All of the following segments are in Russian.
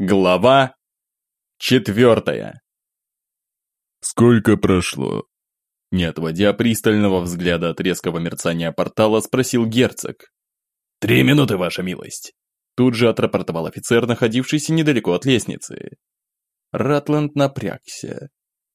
Глава 4. «Сколько прошло?» Не отводя пристального взгляда от резкого мерцания портала, спросил герцог. 3 минуты, ваша милость. Тут же отрапортовал офицер, находившийся недалеко от лестницы. Ратланд напрягся.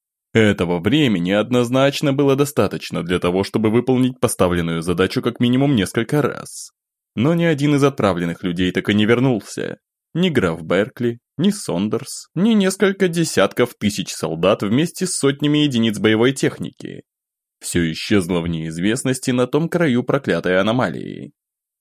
Этого времени однозначно было достаточно для того, чтобы выполнить поставленную задачу как минимум несколько раз. Но ни один из отправленных людей так и не вернулся. Ни граф Беркли, ни Сондерс, ни несколько десятков тысяч солдат вместе с сотнями единиц боевой техники. Все исчезло в неизвестности на том краю проклятой аномалии.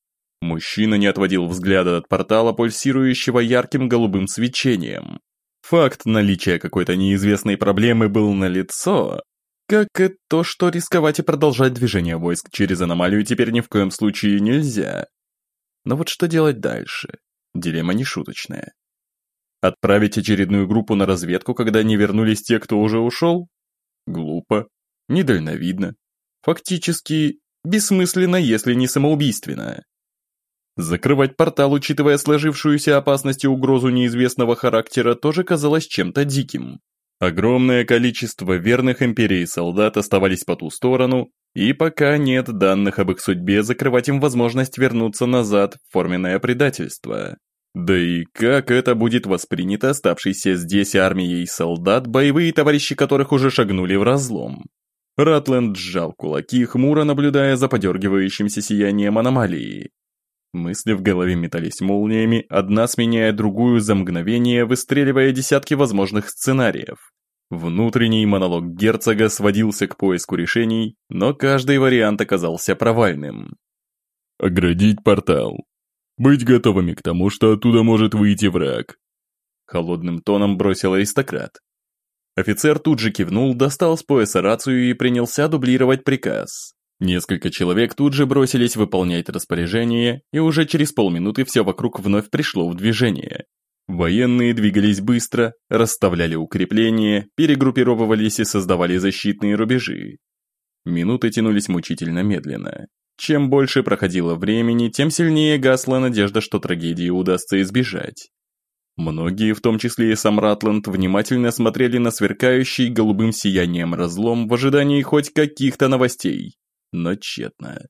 Мужчина не отводил взгляда от портала, пульсирующего ярким голубым свечением. Факт наличия какой-то неизвестной проблемы был налицо, как и то, что рисковать и продолжать движение войск через аномалию теперь ни в коем случае нельзя. Но вот что делать дальше? Дилемма нешуточная. Отправить очередную группу на разведку, когда не вернулись те, кто уже ушел? Глупо, недальновидно, фактически бессмысленно, если не самоубийственно. Закрывать портал, учитывая сложившуюся опасность и угрозу неизвестного характера, тоже казалось чем-то диким. Огромное количество верных империи солдат оставались по ту сторону, и пока нет данных об их судьбе, закрывать им возможность вернуться назад – форменное предательство. Да и как это будет воспринято оставшейся здесь армией солдат, боевые товарищи которых уже шагнули в разлом? Ратланд сжал кулаки, хмуро наблюдая за подергивающимся сиянием аномалии. Мысли в голове метались молниями, одна сменяя другую за мгновение, выстреливая десятки возможных сценариев. Внутренний монолог герцога сводился к поиску решений, но каждый вариант оказался провальным. «Оградить портал. Быть готовыми к тому, что оттуда может выйти враг», — холодным тоном бросил аристократ. Офицер тут же кивнул, достал с пояса рацию и принялся дублировать приказ. Несколько человек тут же бросились выполнять распоряжение, и уже через полминуты все вокруг вновь пришло в движение. Военные двигались быстро, расставляли укрепления, перегруппировывались и создавали защитные рубежи. Минуты тянулись мучительно медленно. Чем больше проходило времени, тем сильнее гасла надежда, что трагедии удастся избежать. Многие, в том числе и сам Ратланд, внимательно смотрели на сверкающий голубым сиянием разлом в ожидании хоть каких-то новостей. Но тщетно.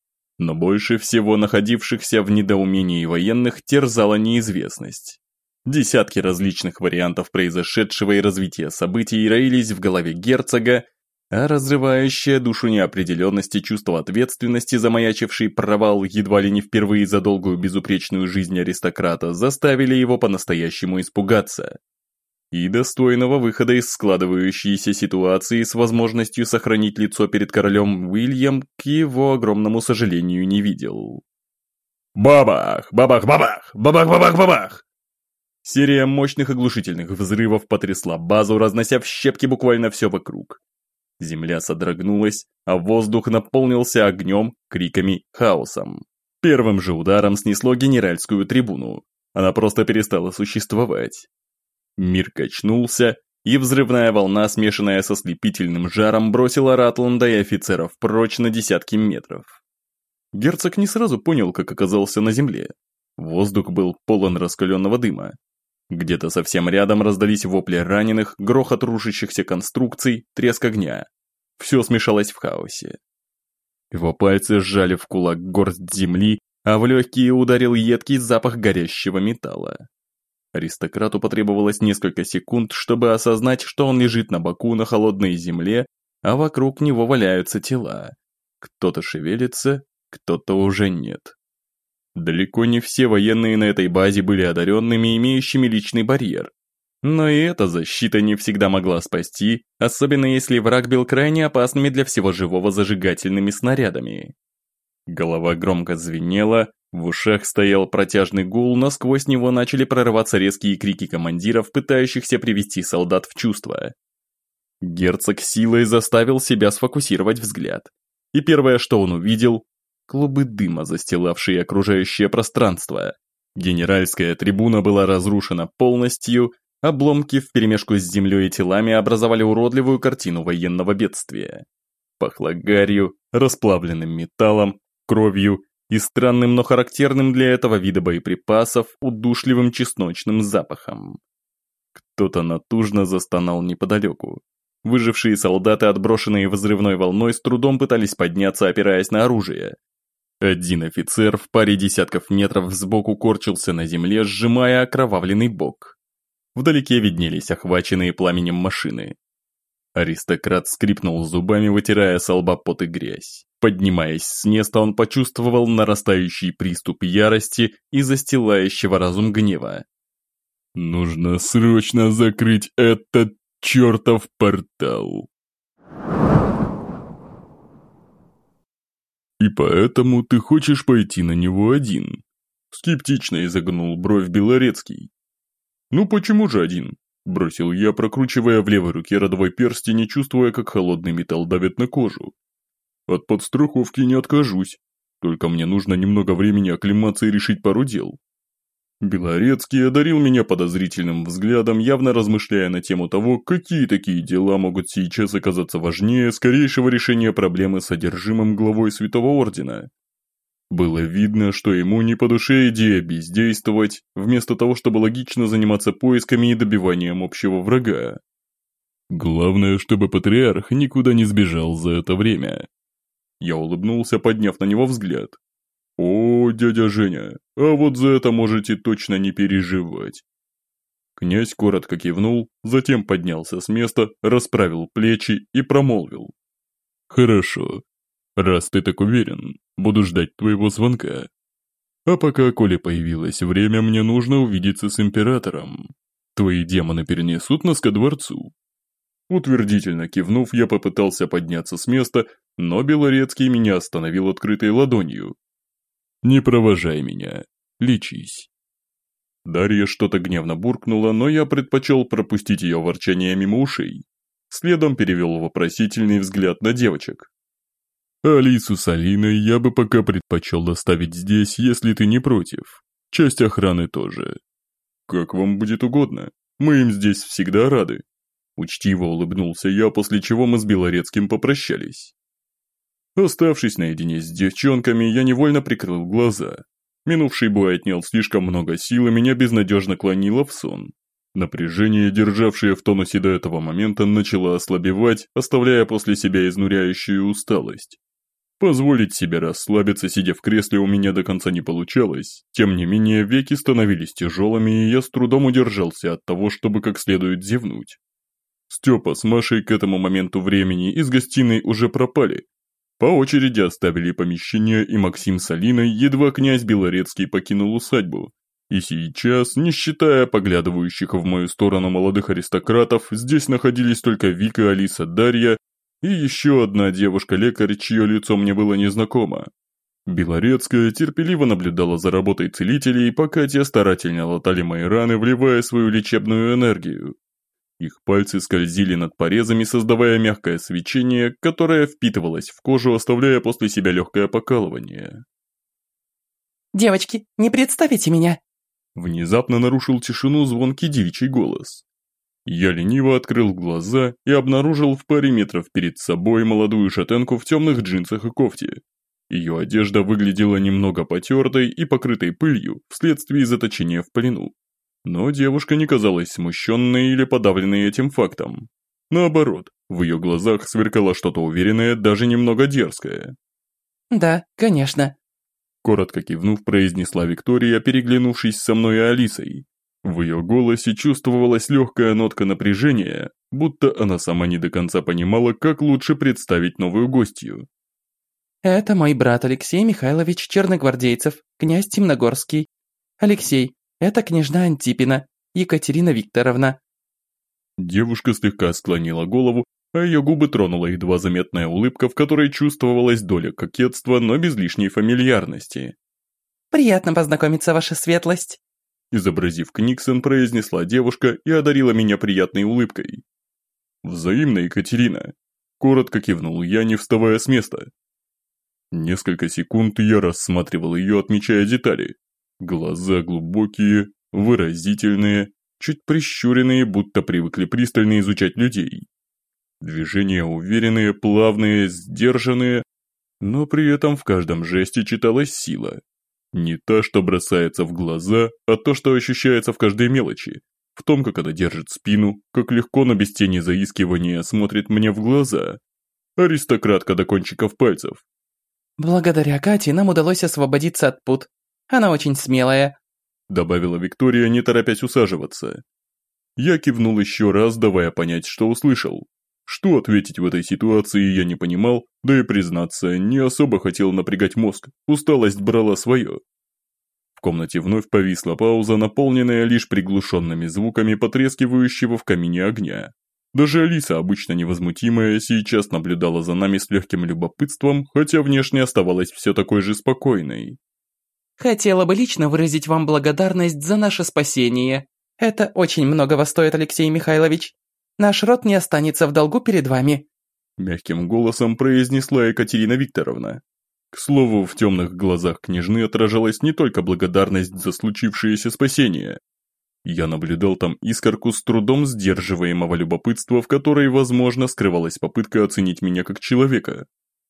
Но больше всего находившихся в недоумении военных терзала неизвестность. Десятки различных вариантов произошедшего и развития событий роились в голове герцога, а разрывающее душу неопределенности чувство ответственности, замаячивший провал едва ли не впервые за долгую безупречную жизнь аристократа, заставили его по-настоящему испугаться. И достойного выхода из складывающейся ситуации с возможностью сохранить лицо перед королем Уильям, к его огромному сожалению, не видел. Бабах! Бабах! Бабах! Бабах! Бабах! Бабах! Серия мощных оглушительных взрывов потрясла базу, разнося в щепки буквально все вокруг. Земля содрогнулась, а воздух наполнился огнем, криками, хаосом. Первым же ударом снесло генеральскую трибуну. Она просто перестала существовать. Мир качнулся, и взрывная волна, смешанная со слепительным жаром, бросила Ратланда и офицеров прочь на десятки метров. Герцог не сразу понял, как оказался на земле. Воздух был полон раскаленного дыма. Где-то совсем рядом раздались вопли раненых, грохот рушащихся конструкций, треск огня. Все смешалось в хаосе. Его пальцы сжали в кулак горсть земли, а в легкие ударил едкий запах горящего металла. Аристократу потребовалось несколько секунд, чтобы осознать, что он лежит на боку на холодной земле, а вокруг него валяются тела. Кто-то шевелится, кто-то уже нет. Далеко не все военные на этой базе были одаренными, имеющими личный барьер. Но и эта защита не всегда могла спасти, особенно если враг был крайне опасными для всего живого зажигательными снарядами. Голова громко звенела, в ушах стоял протяжный гул, но сквозь него начали прорываться резкие крики командиров, пытающихся привести солдат в чувство. Герцог силой заставил себя сфокусировать взгляд. И первое, что он увидел – клубы дыма, застилавшие окружающее пространство. Генеральская трибуна была разрушена полностью, обломки вперемешку с землей и телами образовали уродливую картину военного бедствия. Пахло гарью, расплавленным металлом, кровью и странным, но характерным для этого вида боеприпасов удушливым чесночным запахом. Кто-то натужно застонал неподалеку. Выжившие солдаты, отброшенные взрывной волной, с трудом пытались подняться, опираясь на оружие. Один офицер в паре десятков метров сбоку корчился на земле, сжимая окровавленный бок. Вдалеке виднелись охваченные пламенем машины. Аристократ скрипнул зубами, вытирая со лба пот и грязь. Поднимаясь с места, он почувствовал нарастающий приступ ярости и застилающего разум гнева. «Нужно срочно закрыть этот чертов портал!» «И поэтому ты хочешь пойти на него один?» Скептично изогнул бровь Белорецкий. «Ну почему же один?» Бросил я, прокручивая в левой руке родовой перстень и чувствуя, как холодный металл давит на кожу. «От подстраховки не откажусь. Только мне нужно немного времени оклематься и решить пару дел». Белорецкий одарил меня подозрительным взглядом, явно размышляя на тему того, какие такие дела могут сейчас оказаться важнее скорейшего решения проблемы с содержимым главой Святого Ордена. Было видно, что ему не по душе идея бездействовать, вместо того, чтобы логично заниматься поисками и добиванием общего врага. Главное, чтобы патриарх никуда не сбежал за это время. Я улыбнулся, подняв на него взгляд. «О, дядя Женя, а вот за это можете точно не переживать». Князь коротко кивнул, затем поднялся с места, расправил плечи и промолвил. «Хорошо. Раз ты так уверен, буду ждать твоего звонка. А пока, коли появилось время, мне нужно увидеться с императором. Твои демоны перенесут нас ко дворцу». Утвердительно кивнув, я попытался подняться с места, но Белорецкий меня остановил открытой ладонью. «Не провожай меня. Лечись». Дарья что-то гневно буркнула, но я предпочел пропустить ее ворчание мимо ушей. Следом перевел вопросительный взгляд на девочек. «Алису с Алиной я бы пока предпочел оставить здесь, если ты не против. Часть охраны тоже». «Как вам будет угодно. Мы им здесь всегда рады». Учтиво улыбнулся я, после чего мы с Белорецким попрощались. Оставшись наедине с девчонками, я невольно прикрыл глаза. Минувший бой отнял слишком много сил, и меня безнадежно клонило в сон. Напряжение, державшее в тонусе до этого момента, начало ослабевать, оставляя после себя изнуряющую усталость. Позволить себе расслабиться, сидя в кресле, у меня до конца не получалось. Тем не менее, веки становились тяжелыми, и я с трудом удержался от того, чтобы как следует зевнуть. Степа с Машей к этому моменту времени из гостиной уже пропали. По очереди оставили помещение, и Максим с Алиной, едва князь Белорецкий покинул усадьбу. И сейчас, не считая поглядывающих в мою сторону молодых аристократов, здесь находились только Вика, Алиса, Дарья и еще одна девушка-лекарь, чье лицо мне было незнакомо. Белорецкая терпеливо наблюдала за работой целителей, пока те старательно латали мои раны, вливая свою лечебную энергию. Их пальцы скользили над порезами, создавая мягкое свечение, которое впитывалось в кожу, оставляя после себя легкое покалывание. «Девочки, не представите меня!» Внезапно нарушил тишину звонкий девичий голос. Я лениво открыл глаза и обнаружил в паре метров перед собой молодую шатенку в темных джинсах и кофте. Ее одежда выглядела немного потертой и покрытой пылью вследствие заточения в плену. Но девушка не казалась смущенной или подавленной этим фактом. Наоборот, в ее глазах сверкало что-то уверенное, даже немного дерзкое. «Да, конечно», — коротко кивнув, произнесла Виктория, переглянувшись со мной и Алисой. В ее голосе чувствовалась легкая нотка напряжения, будто она сама не до конца понимала, как лучше представить новую гостью. «Это мой брат Алексей Михайлович Черногвардейцев, князь Темногорский. Алексей, это княжна Антипина, Екатерина Викторовна». Девушка слегка склонила голову, а ее губы тронула едва заметная улыбка, в которой чувствовалась доля кокетства, но без лишней фамильярности. «Приятно познакомиться, ваша светлость», изобразив Книксон, произнесла девушка и одарила меня приятной улыбкой. «Взаимно, Екатерина», – коротко кивнул я, не вставая с места. Несколько секунд я рассматривал ее, отмечая детали. Глаза глубокие, выразительные, чуть прищуренные, будто привыкли пристально изучать людей. Движения уверенные, плавные, сдержанные. Но при этом в каждом жесте читалась сила. Не та, что бросается в глаза, а то, что ощущается в каждой мелочи. В том, как она держит спину, как легко, но без тени заискивания смотрит мне в глаза. Аристократка до кончиков пальцев. «Благодаря Кате нам удалось освободиться от пут. Она очень смелая», добавила Виктория, не торопясь усаживаться. Я кивнул еще раз, давая понять, что услышал. Что ответить в этой ситуации я не понимал, да и, признаться, не особо хотел напрягать мозг, усталость брала свое. В комнате вновь повисла пауза, наполненная лишь приглушенными звуками потрескивающего в камине огня. Даже Алиса, обычно невозмутимая, сейчас наблюдала за нами с легким любопытством, хотя внешне оставалась все такой же спокойной. «Хотела бы лично выразить вам благодарность за наше спасение. Это очень многого стоит, Алексей Михайлович. Наш род не останется в долгу перед вами», мягким голосом произнесла Екатерина Викторовна. К слову, в темных глазах княжны отражалась не только благодарность за случившееся спасение. Я наблюдал там искорку с трудом сдерживаемого любопытства, в которой, возможно, скрывалась попытка оценить меня как человека.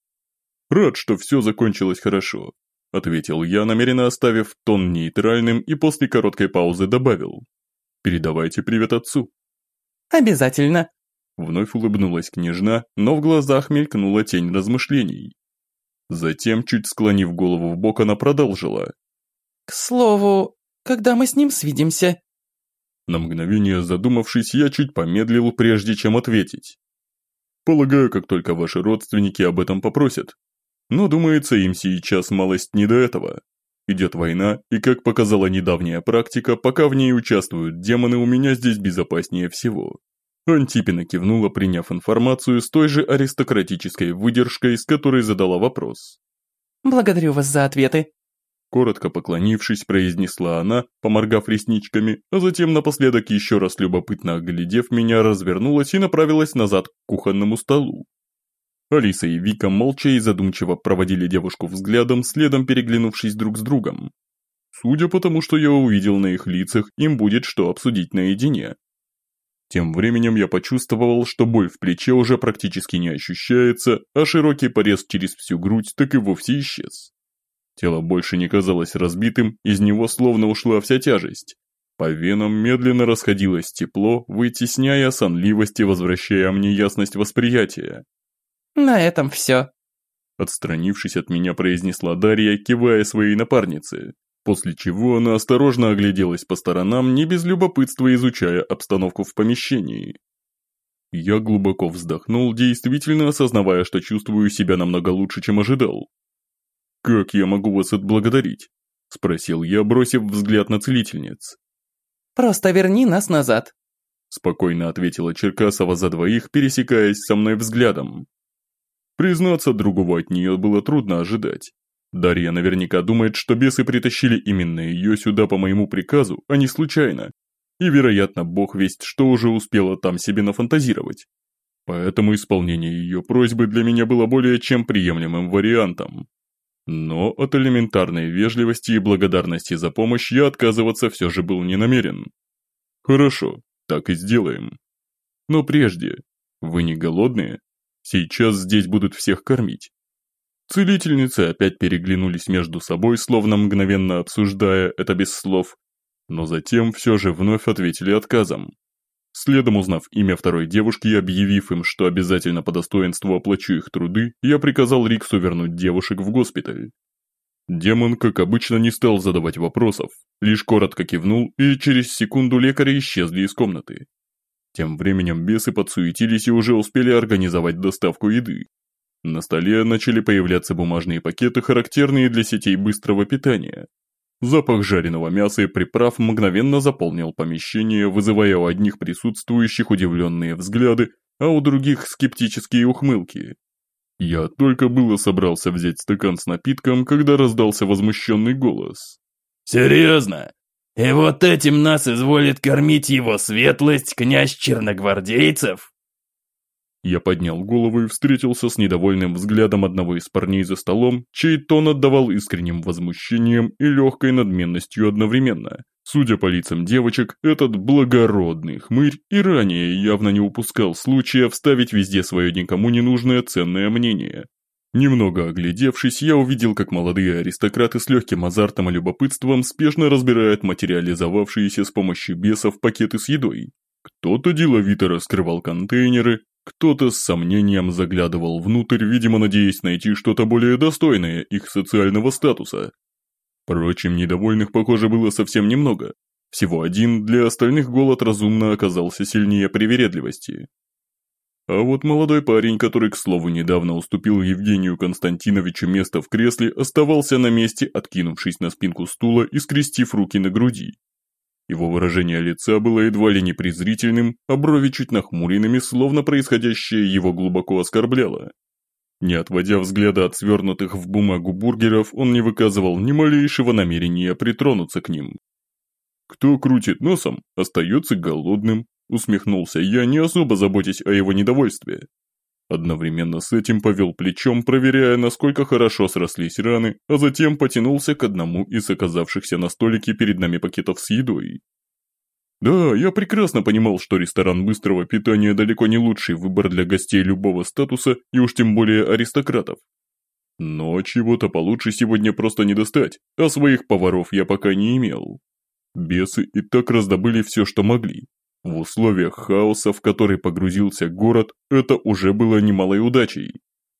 «Рад, что все закончилось хорошо», – ответил я, намеренно оставив тон нейтральным и после короткой паузы добавил. «Передавайте привет отцу». «Обязательно», – вновь улыбнулась княжна, но в глазах мелькнула тень размышлений. Затем, чуть склонив голову вбок, она продолжила. «К слову, когда мы с ним свидимся?» На мгновение задумавшись, я чуть помедлил, прежде чем ответить. «Полагаю, как только ваши родственники об этом попросят. Но, думается, им сейчас малость не до этого. Идет война, и, как показала недавняя практика, пока в ней участвуют демоны, у меня здесь безопаснее всего». Антипина кивнула, приняв информацию с той же аристократической выдержкой, с которой задала вопрос. «Благодарю вас за ответы», – коротко поклонившись, произнесла она, поморгав ресничками, а затем напоследок еще раз любопытно оглядев меня, развернулась и направилась назад к кухонному столу. Алиса и Вика молча и задумчиво проводили девушку взглядом, следом переглянувшись друг с другом. Судя по тому, что я увидел на их лицах, им будет что обсудить наедине. Тем временем я почувствовал, что боль в плече уже практически не ощущается, а широкий порез через всю грудь так и вовсе исчез. Тело больше не казалось разбитым, из него словно ушла вся тяжесть. По венам медленно расходилось тепло, вытесняя сонливость и возвращая мне ясность восприятия. «На этом все», – отстранившись от меня, произнесла Дарья, кивая своей напарнице. После чего она осторожно огляделась по сторонам, не без любопытства изучая обстановку в помещении. Я глубоко вздохнул, действительно осознавая, что чувствую себя намного лучше, чем ожидал. «Как я могу вас отблагодарить?» – спросил я, бросив взгляд на целительниц. «Просто верни нас назад», – спокойно ответила Черкасова за двоих, пересекаясь со мной взглядом. Признаться, другого от нее было трудно ожидать. Дарья наверняка думает, что бесы притащили именно ее сюда по моему приказу, а не случайно. И, вероятно, бог весть, что уже успела там себе нафантазировать. Поэтому исполнение ее просьбы для меня было более чем приемлемым вариантом. Но от элементарной вежливости и благодарности за помощь я отказываться все же был не намерен. Хорошо, так и сделаем. Но прежде, вы не голодные? Сейчас здесь будут всех кормить. Целительницы опять переглянулись между собой, словно мгновенно обсуждая это без слов, но затем все же вновь ответили отказом. Следом, узнав имя второй девушки и объявив им, что обязательно по достоинству оплачу их труды, я приказал Риксу вернуть девушек в госпиталь. Демон, как обычно, не стал задавать вопросов, лишь коротко кивнул, и через секунду лекари исчезли из комнаты. Тем временем бесы подсуетились и уже успели организовать доставку еды. На столе начали появляться бумажные пакеты, характерные для сетей быстрого питания. Запах жареного мяса и приправ мгновенно заполнил помещение, вызывая у одних присутствующих удивленные взгляды, а у других скептические ухмылки. Я только было собрался взять стакан с напитком, когда раздался возмущенный голос. «Серьезно? И вот этим нас изволит кормить его светлость, князь черногвардейцев?» Я поднял голову и встретился с недовольным взглядом одного из парней за столом, чей тон отдавал искренним возмущением и легкой надменностью одновременно. Судя по лицам девочек, этот благородный хмырь и ранее явно не упускал случая вставить везде свое никому не нужное ценное мнение. Немного оглядевшись, я увидел, как молодые аристократы с легким азартом и любопытством спешно разбирают материализовавшиеся с помощью бесов пакеты с едой. Кто-то деловито раскрывал контейнеры, кто-то с сомнением заглядывал внутрь, видимо, надеясь найти что-то более достойное их социального статуса. Впрочем, недовольных, похоже, было совсем немного. Всего один, для остальных голод разумно оказался сильнее привередливости. А вот молодой парень, который, к слову, недавно уступил Евгению Константиновичу место в кресле, оставался на месте, откинувшись на спинку стула и скрестив руки на груди. Его выражение лица было едва ли не презрительным, а брови чуть нахмуренными, словно происходящее его глубоко оскорбляло. Не отводя взгляда от свернутых в бумагу бургеров, он не выказывал ни малейшего намерения притронуться к ним. «Кто крутит носом, остается голодным», усмехнулся я, не особо заботясь о его недовольстве. Одновременно с этим повел плечом, проверяя, насколько хорошо срослись раны, а затем потянулся к одному из оказавшихся на столике перед нами пакетов с едой. Да, я прекрасно понимал, что ресторан быстрого питания далеко не лучший выбор для гостей любого статуса и уж тем более аристократов. Но чего-то получше сегодня просто не достать, а своих поваров я пока не имел. Бесы и так раздобыли все, что могли. В условиях хаоса, в который погрузился город, это уже было немалой удачей.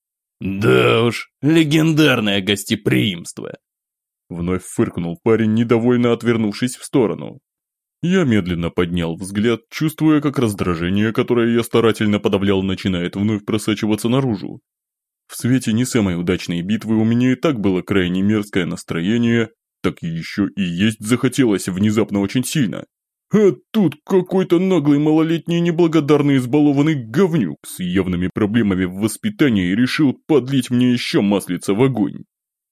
Да уж, легендарное гостеприимство. Вновь фыркнул парень, недовольно отвернувшись в сторону. Я медленно поднял взгляд, чувствуя, как раздражение, которое я старательно подавлял, начинает вновь просачиваться наружу. В свете не самой удачной битвы у меня и так было крайне мерзкое настроение, так еще и есть захотелось внезапно очень сильно. А тут какой-то наглый малолетний неблагодарный избалованный говнюк с явными проблемами в воспитании решил подлить мне еще маслица в огонь.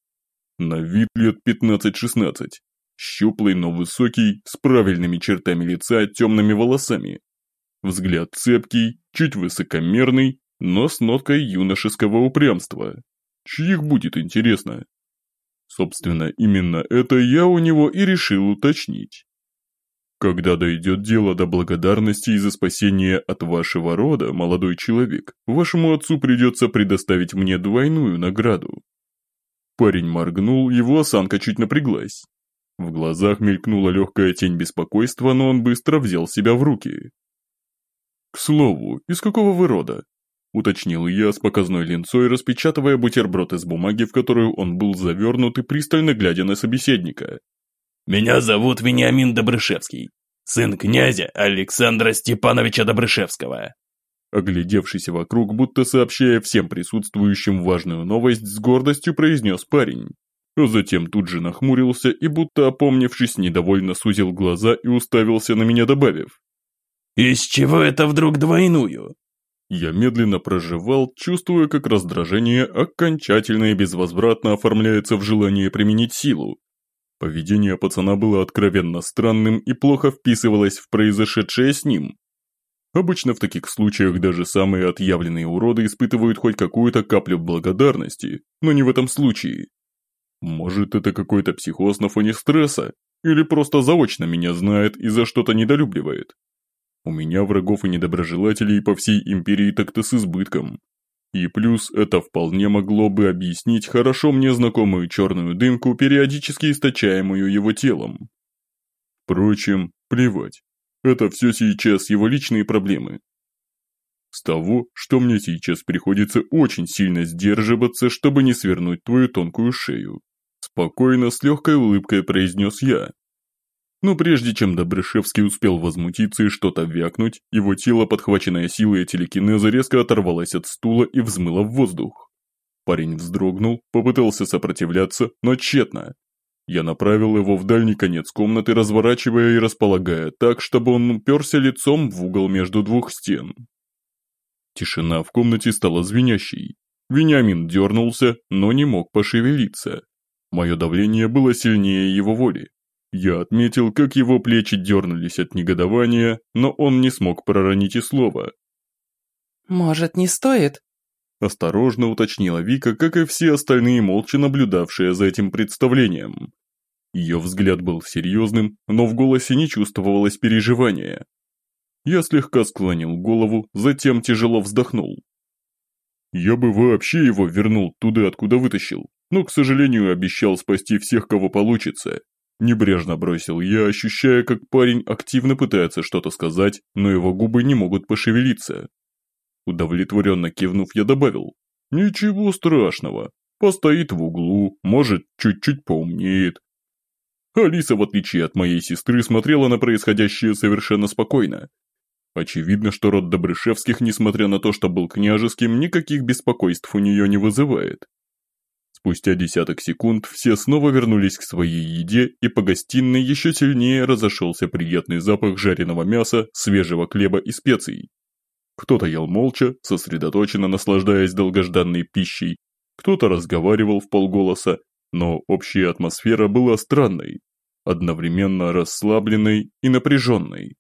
На вид лет 15-16, щуплый, но высокий, с правильными чертами лица, темными волосами. Взгляд цепкий, чуть высокомерный, но с ноткой юношеского упрямства. Чьих будет, интересно? Собственно, именно это я у него и решил уточнить. Когда дойдет дело до благодарности за спасение от вашего рода, молодой человек, вашему отцу придется предоставить мне двойную награду. Парень моргнул, его осанка чуть напряглась. В глазах мелькнула легкая тень беспокойства, но он быстро взял себя в руки. «К слову, из какого вы рода?» – уточнил я с показной линцой, распечатывая бутерброд из бумаги, в которую он был завернут, и пристально глядя на собеседника. Меня зовут Вениамин Добрышевский, сын князя Александра Степановича Добрышевского. Оглядевшись вокруг, будто сообщая всем присутствующим важную новость, с гордостью произнес парень. А затем тут же нахмурился и, будто опомнившись, недовольно сузил глаза и уставился на меня, добавив: «Из чего это вдруг двойную?» Я медленно прожевал, чувствуя, как раздражение окончательно и безвозвратно оформляется в желании применить силу. Поведение пацана было откровенно странным и плохо вписывалось в произошедшее с ним. Обычно в таких случаях даже самые отъявленные уроды испытывают хоть какую-то каплю благодарности, но не в этом случае. Может, это какой-то психоз на фоне стресса, или просто заочно меня знает и за что-то недолюбливает. У меня врагов и недоброжелателей по всей империи так-то с избытком. И плюс это вполне могло бы объяснить хорошо мне знакомую черную дымку, периодически источаемую его телом. Впрочем, плевать. Это все сейчас его личные проблемы. С того, что мне сейчас приходится очень сильно сдерживаться, чтобы не свернуть твою тонкую шею. Спокойно, с легкой улыбкой произнес я. Но прежде чем Добрышевский успел возмутиться и что-то вякнуть, его тело, подхваченное силой телекинеза, резко оторвалось от стула и взмыло в воздух. Парень вздрогнул, попытался сопротивляться, но тщетно. Я направил его в дальний конец комнаты, разворачивая и располагая так, чтобы он уперся лицом в угол между двух стен. Тишина в комнате стала звенящей. Вениамин дернулся, но не мог пошевелиться. Мое давление было сильнее его воли. Я отметил, как его плечи дернулись от негодования, но он не смог проронить и слова. «Может, не стоит?» Осторожно уточнила Вика, как и все остальные, молча наблюдавшие за этим представлением. Ее взгляд был серьезным, но в голосе не чувствовалось переживания. Я слегка склонил голову, затем тяжело вздохнул. Я бы вообще его вернул туда, откуда вытащил, но, к сожалению, обещал спасти всех, кого получится. Небрежно бросил я, ощущая, как парень активно пытается что-то сказать, но его губы не могут пошевелиться. Удовлетворенно кивнув, я добавил: «Ничего страшного, постоит в углу, может, чуть-чуть поумнеет». Алиса, в отличие от моей сестры, смотрела на происходящее совершенно спокойно. Очевидно, что род Добрышевских, несмотря на то, что был княжеским, никаких беспокойств у нее не вызывает. Спустя десяток секунд все снова вернулись к своей еде, и по гостиной еще сильнее разошелся приятный запах жареного мяса, свежего хлеба и специй. Кто-то ел молча, сосредоточенно наслаждаясь долгожданной пищей, кто-то разговаривал вполголоса, но общая атмосфера была странной, одновременно расслабленной и напряженной.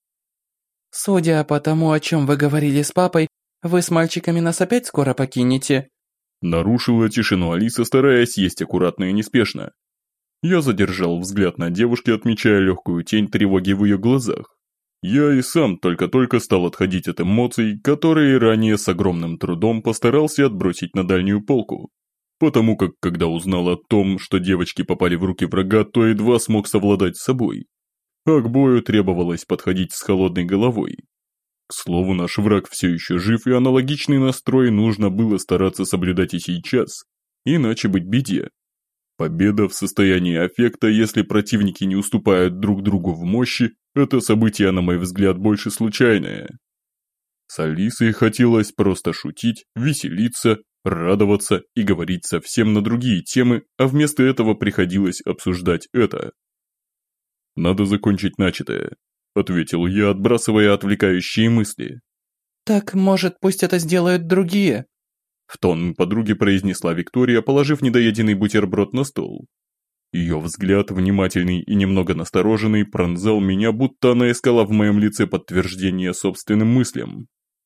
«Судя по тому, о чем вы говорили с папой, вы с мальчиками нас опять скоро покинете?» Нарушила тишину Алиса, стараясь есть аккуратно и неспешно. Я задержал взгляд на девушке, отмечая легкую тень тревоги в ее глазах. Я и сам только-только стал отходить от эмоций, которые ранее с огромным трудом постарался отбросить на дальнюю полку. Потому как, когда узнал о том, что девочки попали в руки врага, то едва смог совладать с собой. А к бою требовалось подходить с холодной головой. К слову, наш враг все еще жив, и аналогичный настрой нужно было стараться соблюдать и сейчас, иначе быть беде. Победа в состоянии аффекта, если противники не уступают друг другу в мощи, это событие, на мой взгляд, больше случайное. С Алисой хотелось просто шутить, веселиться, радоваться и говорить совсем на другие темы, а вместо этого приходилось обсуждать это. «Надо закончить начатое», – ответил я, отбрасывая отвлекающие мысли. «Так, может, пусть это сделают другие?» В тон подруги произнесла Виктория, положив недоеденный бутерброд на стол. Ее взгляд, внимательный и немного настороженный, пронзал меня, будто она искала в моем лице подтверждение собственным мыслям.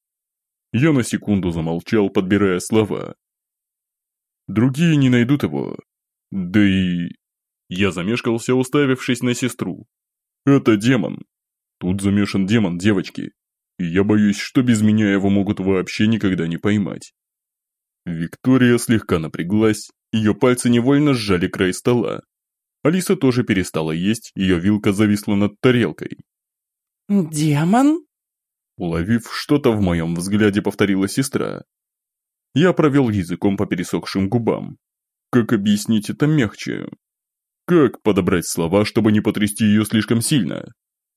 Я на секунду замолчал, подбирая слова. «Другие не найдут его. Да и...» Я замешкался, уставившись на сестру. «Это демон. Тут замешан демон, девочки. И я боюсь, что без меня его могут вообще никогда не поймать». Виктория слегка напряглась, ее пальцы невольно сжали край стола. Алиса тоже перестала есть, ее вилка зависла над тарелкой. «Демон?» Уловив что-то в моем взгляде, повторила сестра. Я провел языком по пересохшим губам. Как объяснить это мягче? Как подобрать слова, чтобы не потрясти ее слишком сильно?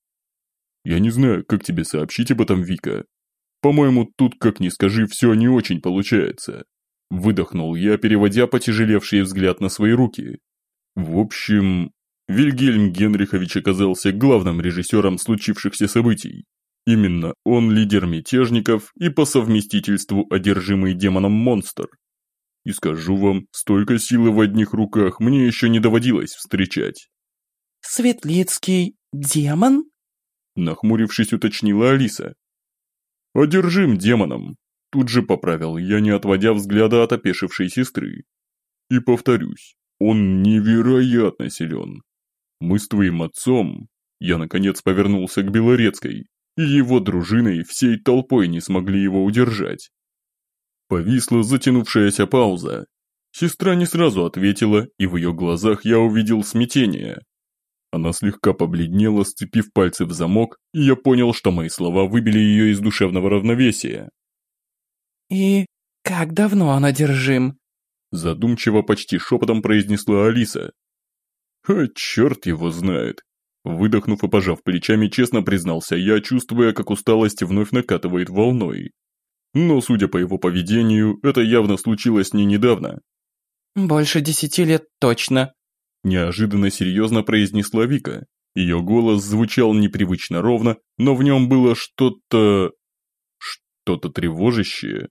Я не знаю, как тебе сообщить об этом, Вика. По-моему, тут, как ни скажи, все не очень получается. Выдохнул я, переводя потяжелевший взгляд на свои руки. В общем, Вильгельм Генрихович оказался главным режиссером случившихся событий. Именно он лидер мятежников и по совместительству одержимый демоном монстр. И скажу вам, столько силы в одних руках мне еще не доводилось встречать. «Светлицкий демон?» Нахмурившись, уточнила Алиса. «Одержим демоном», тут же поправил я, не отводя взгляда от опешившей сестры. И повторюсь, он невероятно силен. Мы с твоим отцом, я наконец повернулся к Белорецкой, и его дружиной всей толпой не смогли его удержать. Повисла затянувшаяся пауза. Сестра не сразу ответила, и в ее глазах я увидел смятение. Она слегка побледнела, сцепив пальцы в замок, и я понял, что мои слова выбили ее из душевного равновесия. «И как давно он одержим?» Задумчиво, почти шепотом произнесла Алиса. «А черт его знает!» Выдохнув и пожав плечами, честно признался я, чувствуя, как усталость вновь накатывает волной. Но, судя по его поведению, это явно случилось не недавно. «Больше 10 лет точно», – неожиданно серьезно произнесла Вика. Ее голос звучал непривычно ровно, но в нем было что-то тревожащее.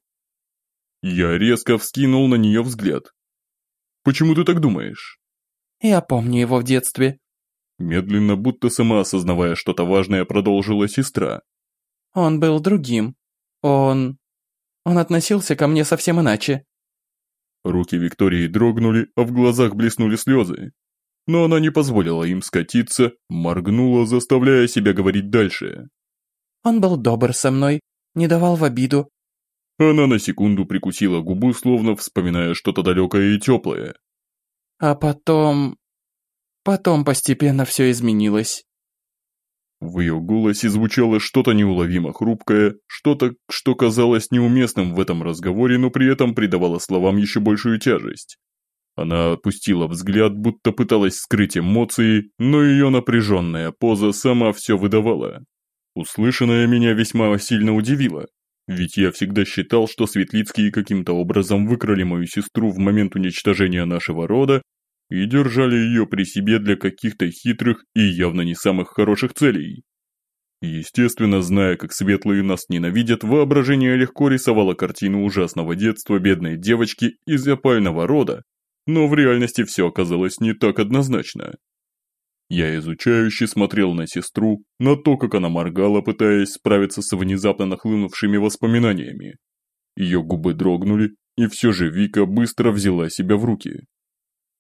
Я резко вскинул на нее взгляд. «Почему ты так думаешь?» «Я помню его в детстве». Медленно, будто сама осознавая что-то важное, продолжила сестра. «Он был другим. Он относился ко мне совсем иначе». Руки Виктории дрогнули, а в глазах блеснули слезы. Но она не позволила им скатиться, моргнула, заставляя себя говорить дальше. «Он был добр со мной, не давал в обиду. Она на секунду прикусила губу, словно вспоминая что-то далекое и теплое. А потом постепенно все изменилось. В ее голосе звучало что-то неуловимо хрупкое, что-то, что казалось неуместным в этом разговоре, но при этом придавало словам еще большую тяжесть. Она опустила взгляд, будто пыталась скрыть эмоции, но ее напряженная поза сама все выдавала. Услышанное меня весьма сильно удивило, ведь я всегда считал, что Светлицкие каким-то образом выкрали мою сестру в момент уничтожения нашего рода и держали ее при себе для каких-то хитрых и явно не самых хороших целей. Естественно, зная, как светлые нас ненавидят, воображение легко рисовало картину ужасного детства бедной девочки из опального рода, но в реальности все оказалось не так однозначно. Я изучающе смотрел на сестру, на то, как она моргала, пытаясь справиться с внезапно нахлынувшими воспоминаниями. Ее губы дрогнули, и все же Вика быстро взяла себя в руки.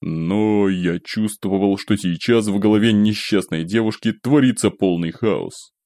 Но я чувствовал, что сейчас в голове несчастной девушки творится полный хаос.